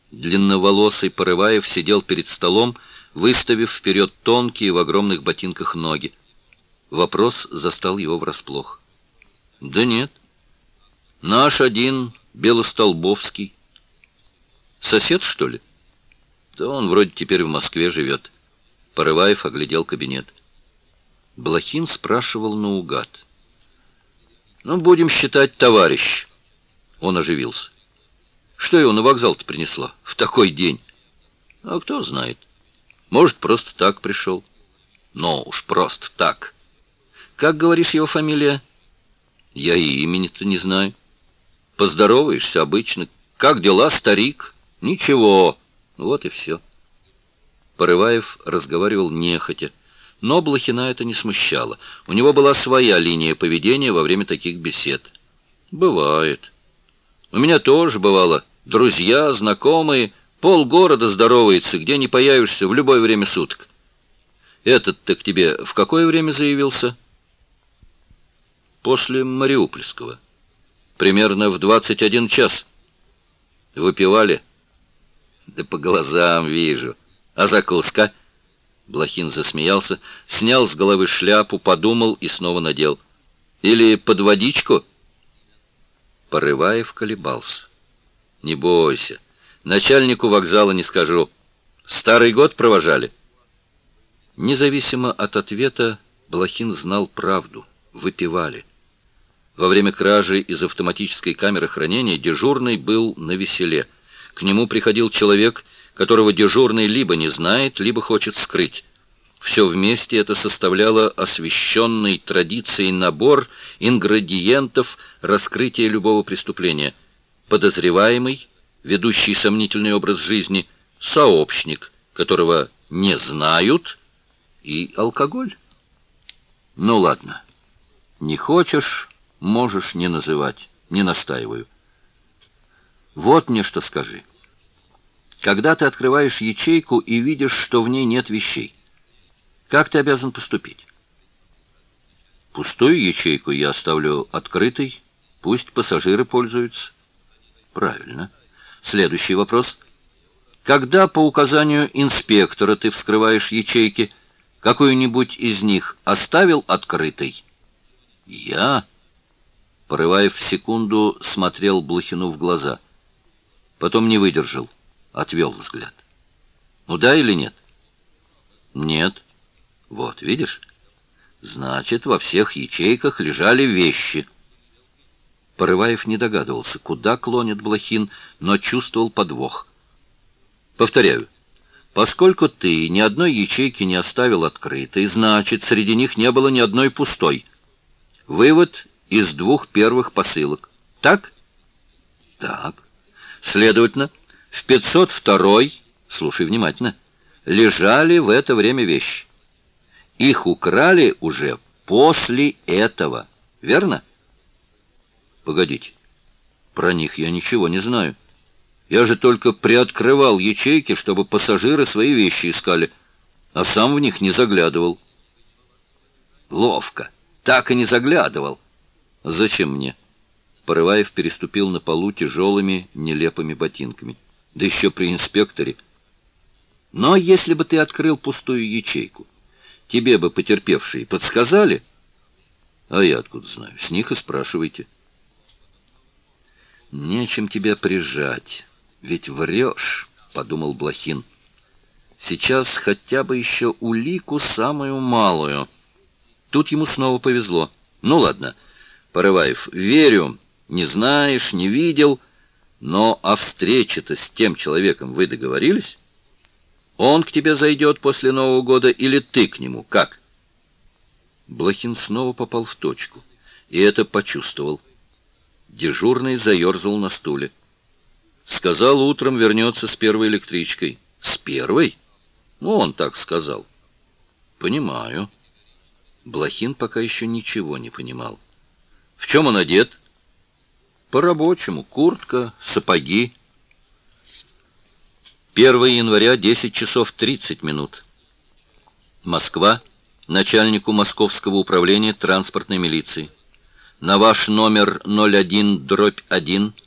Длинноволосый Порываев сидел перед столом, выставив вперед тонкие в огромных ботинках ноги. Вопрос застал его врасплох. «Да нет. Наш один, Белостолбовский. Сосед, что ли?» «Да он вроде теперь в Москве живет». Порываев оглядел кабинет. Блохин спрашивал наугад. «Ну, будем считать, товарищ». Он оживился. «Что его на вокзал-то принесло в такой день?» «А кто знает. Может, просто так пришел». «Ну уж просто так. Как, говоришь, его фамилия?» «Я и имени-то не знаю». «Поздороваешься обычно. Как дела, старик?» «Ничего». Вот и все. Порываев разговаривал нехотя, но Блохина это не смущало. У него была своя линия поведения во время таких бесед. «Бывает. У меня тоже бывало. Друзья, знакомые, полгорода здоровается, где не появишься в любое время суток. Этот-то к тебе в какое время заявился?» «После Мариупольского. Примерно в 21 час. Выпивали?» «Да по глазам вижу. А закуска?» Блохин засмеялся, снял с головы шляпу, подумал и снова надел. «Или под водичку?» Порываев колебался. «Не бойся. Начальнику вокзала не скажу. Старый год провожали?» Независимо от ответа, Блохин знал правду. Выпивали. Во время кражи из автоматической камеры хранения дежурный был навеселе. К нему приходил человек, которого дежурный либо не знает, либо хочет скрыть. Все вместе это составляло освященный традицией набор ингредиентов раскрытия любого преступления. Подозреваемый, ведущий сомнительный образ жизни, сообщник, которого не знают, и алкоголь. Ну ладно, не хочешь, можешь не называть, не настаиваю. Вот мне что скажи. Когда ты открываешь ячейку и видишь, что в ней нет вещей, как ты обязан поступить? Пустую ячейку я оставлю открытой, пусть пассажиры пользуются. Правильно. Следующий вопрос. Когда по указанию инспектора ты вскрываешь ячейки, какую-нибудь из них оставил открытой? Я? Порываев в секунду смотрел Блохину в глаза. Потом не выдержал, отвел взгляд. Ну да или нет? Нет. Вот, видишь? Значит, во всех ячейках лежали вещи. Порываев не догадывался, куда клонит Блохин, но чувствовал подвох. Повторяю, поскольку ты ни одной ячейки не оставил открытой, значит, среди них не было ни одной пустой. Вывод из двух первых посылок. Так? Так. Следовательно, в 502-й, слушай внимательно, лежали в это время вещи. Их украли уже после этого. Верно? Погодите, про них я ничего не знаю. Я же только приоткрывал ячейки, чтобы пассажиры свои вещи искали, а сам в них не заглядывал. Ловко. Так и не заглядывал. Зачем мне? Порываев переступил на полу тяжелыми, нелепыми ботинками. Да еще при инспекторе. Но если бы ты открыл пустую ячейку, тебе бы потерпевшие подсказали? А я откуда знаю? С них и спрашивайте. Нечем тебя прижать, ведь врешь, подумал Блохин. Сейчас хотя бы еще улику самую малую. Тут ему снова повезло. Ну ладно, Порываев, верю. Не знаешь, не видел, но о встрече-то с тем человеком вы договорились? Он к тебе зайдет после Нового года или ты к нему? Как? Блохин снова попал в точку, и это почувствовал. Дежурный заерзал на стуле. Сказал, утром вернется с первой электричкой. С первой? Ну, он так сказал. Понимаю. Блохин пока еще ничего не понимал. В чем он одет? По-рабочему. Куртка, сапоги. 1 января, 10 часов 30 минут. Москва. Начальнику Московского управления транспортной милиции. На ваш номер 01/1